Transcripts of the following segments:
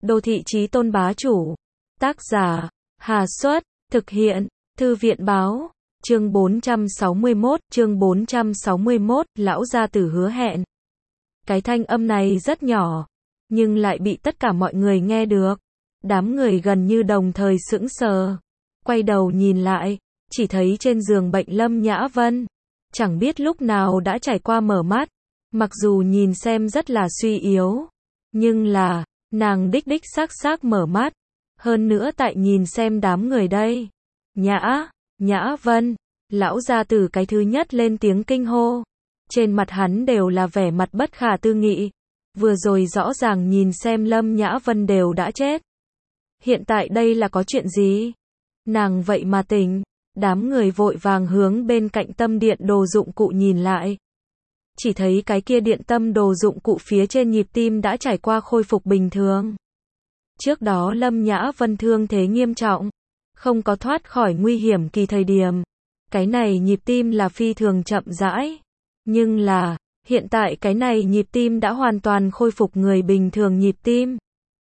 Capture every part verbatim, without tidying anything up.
Đô thị chí tôn bá chủ. Tác giả, Hà Xuất, thực hiện, Thư viện báo, chương bốn trăm sáu mươi mốt, chương bốn trăm sáu mươi mốt, lão gia tử hứa hẹn. Cái thanh âm này rất nhỏ, nhưng lại bị tất cả mọi người nghe được. Đám người gần như đồng thời sững sờ, quay đầu nhìn lại, chỉ thấy trên giường bệnh Lâm Nhã Vân, chẳng biết lúc nào đã trải qua mở mắt, mặc dù nhìn xem rất là suy yếu, nhưng là, nàng đích đích xác xác mở mắt, hơn nữa tại nhìn xem đám người đây. Nhã, Nhã Vân, lão gia tử cái thứ nhất lên tiếng kinh hô, trên mặt hắn đều là vẻ mặt bất khả tư nghị, vừa rồi rõ ràng nhìn xem Lâm Nhã Vân đều đã chết. Hiện tại đây là có chuyện gì? Nàng vậy mà tỉnh, đám người vội vàng hướng bên cạnh tâm điện đồ dụng cụ nhìn lại. Chỉ thấy cái kia điện tâm đồ dụng cụ phía trên nhịp tim đã trải qua khôi phục bình thường. Trước đó Lâm Nhã Vân thương thế nghiêm trọng, không có thoát khỏi nguy hiểm kỳ thời điểm. Cái này nhịp tim là phi thường chậm rãi. Nhưng là, hiện tại cái này nhịp tim đã hoàn toàn khôi phục người bình thường nhịp tim.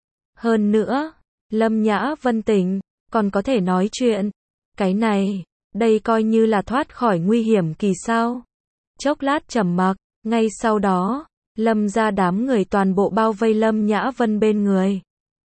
Hơn nữa, Lâm Nhã Vân tỉnh, còn có thể nói chuyện. Cái này, đây coi như là thoát khỏi nguy hiểm kỳ sao. Chốc lát trầm mặc, ngay sau đó, Lâm ra đám người toàn bộ bao vây Lâm Nhã Vân bên người.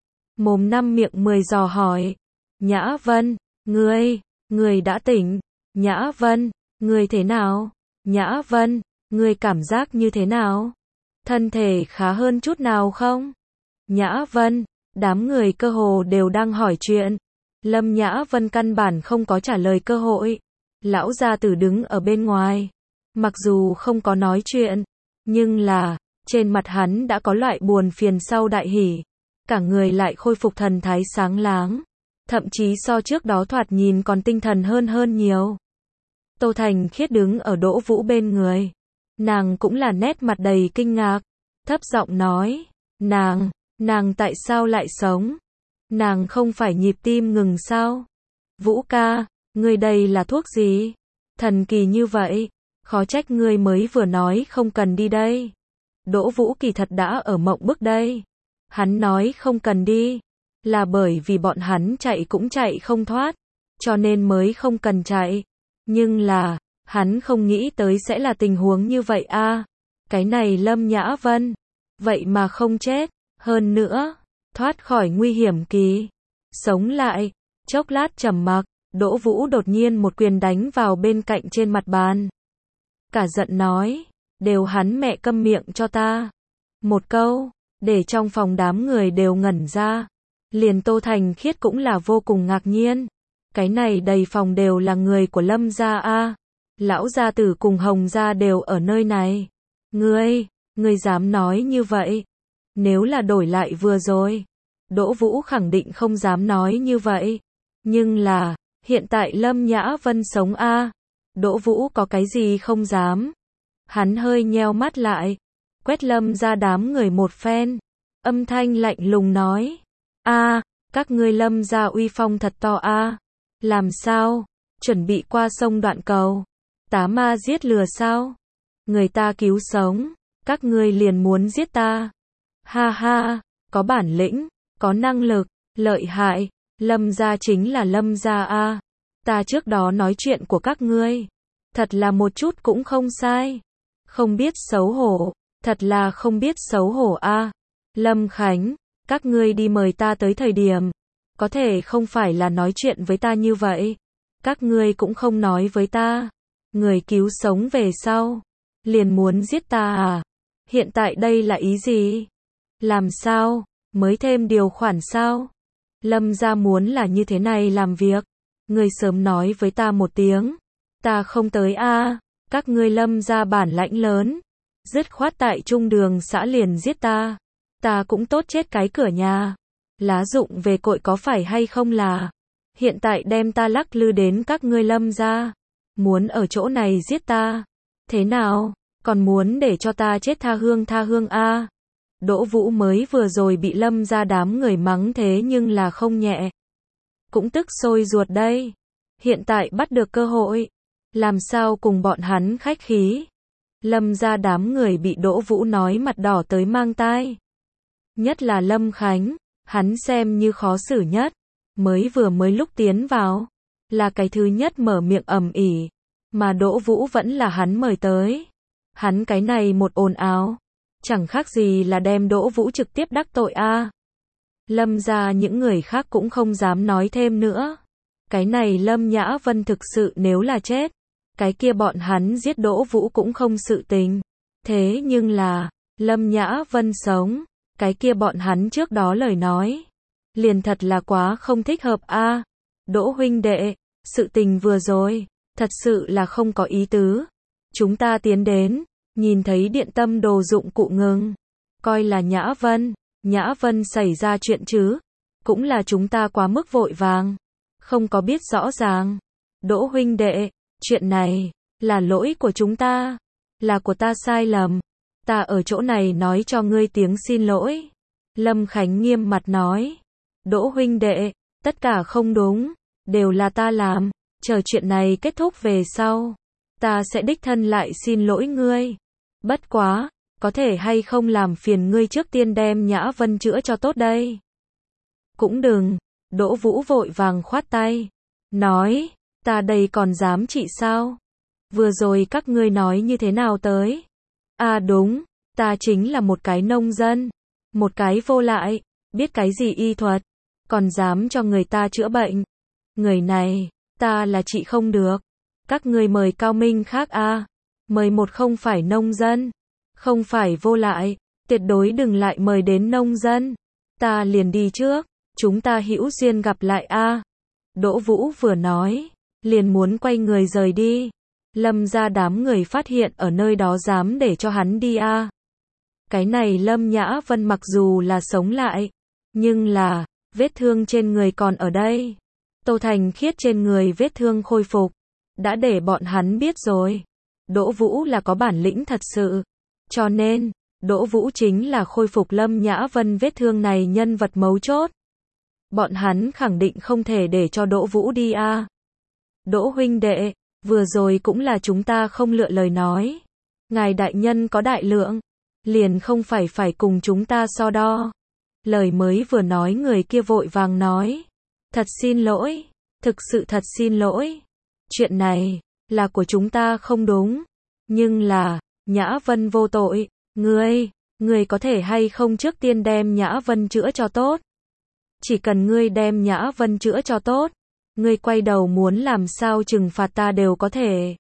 Mồm năm miệng mười dò hỏi. Nhã Vân, ngươi, ngươi đã tỉnh. Nhã Vân, ngươi thế nào? Nhã Vân, ngươi cảm giác như thế nào? Thân thể khá hơn chút nào không? Nhã Vân, đám người cơ hồ đều đang hỏi chuyện. Lâm Nhã Vân căn bản không có trả lời cơ hội. Lão gia tử đứng ở bên ngoài. Mặc dù không có nói chuyện, nhưng là, trên mặt hắn đã có loại buồn phiền sau đại hỉ. Cả người lại khôi phục thần thái sáng láng. Thậm chí so trước đó thoạt nhìn còn tinh thần hơn hơn nhiều. Tô Thành Khiết đứng ở Đỗ Vũ bên người. Nàng cũng là nét mặt đầy kinh ngạc. Thấp giọng nói. Nàng, nàng tại sao lại sống? Nàng không phải nhịp tim ngừng sao? Vũ ca, ngươi đây là thuốc gì? Thần kỳ như vậy. Khó trách ngươi mới vừa nói không cần đi đây. Đỗ Vũ kỳ thật đã ở mộng bức đây. Hắn nói không cần đi. Là bởi vì bọn hắn chạy cũng chạy không thoát. Cho nên mới không cần chạy. Nhưng là, hắn không nghĩ tới sẽ là tình huống như vậy a. À, cái này Lâm Nhã Vân. Vậy mà không chết. Hơn nữa, thoát khỏi nguy hiểm kỳ. Sống lại. Chốc lát trầm mặc, Đỗ Vũ đột nhiên một quyền đánh vào bên cạnh trên mặt bàn. Cả giận nói. Đều hắn mẹ câm miệng cho ta. Một câu, để trong phòng đám người đều ngẩn ra. Liền Tô Thành Khiết cũng là vô cùng ngạc nhiên. Cái này đầy phòng đều là người của Lâm gia a. À. Lão gia tử cùng Hồng gia đều ở nơi này. Ngươi, ngươi dám nói như vậy? Nếu là đổi lại vừa rồi, Đỗ Vũ khẳng định không dám nói như vậy. Nhưng là, hiện tại Lâm Nhã Vân sống a. À. Đỗ Vũ có cái gì không dám? Hắn hơi nheo mắt lại, quét Lâm ra đám người một phen, âm thanh lạnh lùng nói. A, à, các ngươi Lâm ra uy phong thật to a. À. Làm sao? Chuẩn bị qua sông Đoạn Cầu. Tá ma giết lừa sao? Người ta cứu sống, các ngươi liền muốn giết ta. Ha ha, có bản lĩnh, có năng lực, lợi hại, Lâm gia chính là Lâm gia a. À. Ta trước đó nói chuyện của các ngươi, thật là một chút cũng không sai. Không biết xấu hổ, thật là không biết xấu hổ a. À. Lâm Khánh, các ngươi đi mời ta tới thời điểm, có thể không phải là nói chuyện với ta như vậy. Các ngươi cũng không nói với ta. Người cứu sống về sau, liền muốn giết ta à? Hiện tại đây là ý gì? Làm sao? Mới thêm điều khoản sao? Lâm gia muốn là như thế này làm việc. Người sớm nói với ta một tiếng. Ta không tới a. À. Các ngươi Lâm gia bản lãnh lớn. Dứt khoát tại trung đường xã liền giết ta. Ta cũng tốt chết cái cửa nhà. Lá dụng về cội có phải hay không là. Hiện tại đem ta lắc lư đến các ngươi Lâm gia. Muốn ở chỗ này giết ta. Thế nào? Còn muốn để cho ta chết tha hương tha hương a. À. Đỗ Vũ mới vừa rồi bị Lâm gia đám người mắng thế nhưng là không nhẹ. Cũng tức sôi ruột đây. Hiện tại bắt được cơ hội. Làm sao cùng bọn hắn khách khí. Lâm gia đám người bị Đỗ Vũ nói mặt đỏ tới mang tai. Nhất là Lâm Khánh. hắn xem như khó xử nhất, mới vừa mới lúc tiến vào, là cái thứ nhất mở miệng ầm ĩ, mà Đỗ Vũ vẫn là hắn mời tới. Hắn cái này một ồn ào, chẳng khác gì là đem Đỗ Vũ trực tiếp đắc tội a. Lâm gia những người khác cũng không dám nói thêm nữa. Cái này Lâm Nhã Vân thực sự nếu là chết, cái kia bọn hắn giết Đỗ Vũ cũng không sự tình. Thế nhưng là, Lâm Nhã Vân sống, cái kia bọn hắn trước đó lời nói, liền thật là quá không thích hợp a. Đỗ huynh đệ, sự tình vừa rồi, thật sự là không có ý tứ. Chúng ta tiến đến, nhìn thấy điện tâm đồ dụng cụ ngừng, coi là Nhã Vân, Nhã Vân xảy ra chuyện chứ, cũng là chúng ta quá mức vội vàng, không có biết rõ ràng. Đỗ huynh đệ, chuyện này, là lỗi của chúng ta, là của ta sai lầm, ta ở chỗ này nói cho ngươi tiếng xin lỗi. Lâm Khánh nghiêm mặt nói, Đỗ huynh đệ, tất cả không đúng, đều là ta làm, chờ chuyện này kết thúc về sau, ta sẽ đích thân lại xin lỗi ngươi. Bất quá, có thể hay không làm phiền ngươi trước tiên đem Nhã Vân chữa cho tốt đây. Cũng đừng, Đỗ Vũ vội vàng khoát tay, nói, ta đây còn dám trị sao? Vừa rồi các ngươi nói như thế nào tới? À đúng, ta chính là một cái nông dân, một cái vô lại, biết cái gì y thuật, còn dám cho người ta chữa bệnh. Người này, ta là trị không được. Các ngươi mời cao minh khác a. À. Mời một không phải nông dân, không phải vô lại, tuyệt đối đừng lại mời đến nông dân. Ta liền đi trước, chúng ta hữu duyên gặp lại a. À. Đỗ Vũ vừa nói, liền muốn quay người rời đi. Lâm gia đám người phát hiện ở nơi đó dám để cho hắn đi a. À. Cái này Lâm Nhã Vân mặc dù là sống lại, nhưng là, vết thương trên người còn ở đây. Tô Thành Khiết trên người vết thương khôi phục, đã để bọn hắn biết rồi. Đỗ Vũ là có bản lĩnh thật sự. Cho nên, Đỗ Vũ chính là khôi phục Lâm Nhã Vân vết thương này nhân vật mấu chốt. Bọn hắn khẳng định không thể để cho Đỗ Vũ đi a. À. Đỗ huynh đệ, vừa rồi cũng là chúng ta không lựa lời nói. Ngài đại nhân có đại lượng, liền không phải phải cùng chúng ta so đo. Lời mới vừa nói người kia vội vàng nói. Thật xin lỗi, thực sự thật xin lỗi. Chuyện này, là của chúng ta không đúng. Nhưng là, Nhã Vân vô tội, ngươi, ngươi có thể hay không trước tiên đem Nhã Vân chữa cho tốt. Chỉ cần ngươi đem Nhã Vân chữa cho tốt, ngươi quay đầu muốn làm sao trừng phạt ta đều có thể.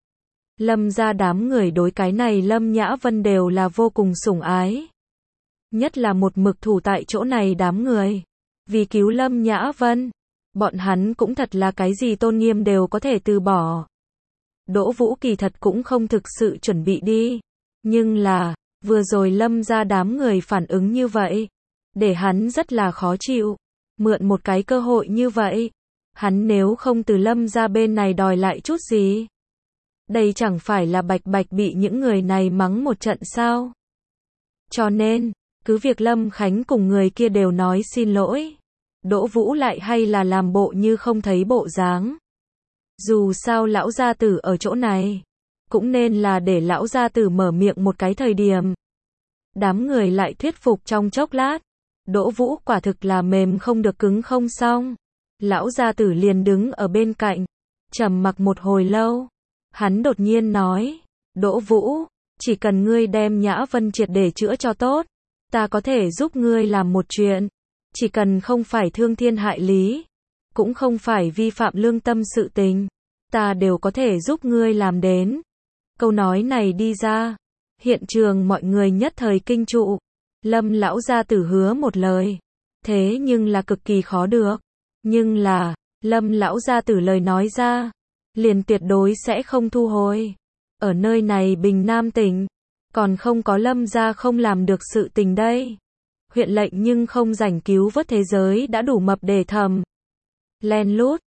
Lâm gia đám người đối cái này Lâm Nhã Vân đều là vô cùng sủng ái. Nhất là một mực thủ tại chỗ này đám người. Vì cứu Lâm Nhã Vân, bọn hắn cũng thật là cái gì tôn nghiêm đều có thể từ bỏ. Đỗ Vũ kỳ thật cũng không thực sự chuẩn bị đi. Nhưng là, vừa rồi Lâm gia đám người phản ứng như vậy, để hắn rất là khó chịu. Mượn một cái cơ hội như vậy, hắn nếu không từ Lâm gia bên này đòi lại chút gì, đây chẳng phải là bạch bạch bị những người này mắng một trận sao? Cho nên, cứ việc Lâm Khánh cùng người kia đều nói xin lỗi, Đỗ Vũ lại hay là làm bộ như không thấy bộ dáng. Dù sao lão gia tử ở chỗ này, cũng nên là để lão gia tử mở miệng một cái thời điểm. Đám người lại thuyết phục trong chốc lát, Đỗ Vũ quả thực là mềm không được cứng không xong. Lão gia tử liền đứng ở bên cạnh, trầm mặc một hồi lâu. Hắn đột nhiên nói, Đỗ Vũ, chỉ cần ngươi đem Nhã Vân triệt để chữa cho tốt, ta có thể giúp ngươi làm một chuyện. Chỉ cần không phải thương thiên hại lý, cũng không phải vi phạm lương tâm sự tình, ta đều có thể giúp ngươi làm đến. Câu nói này đi ra, hiện trường mọi người nhất thời kinh trụ. Lâm lão gia tử hứa một lời, thế nhưng là cực kỳ khó được. Nhưng là, Lâm lão gia tử lời nói ra, liền tuyệt đối sẽ không thu hồi. Ở nơi này Bình Nam tỉnh, còn không có Lâm gia không làm được sự tình đây. Huyện lệnh nhưng không rảnh cứu vớt thế giới đã đủ mập để thầm. Len lút,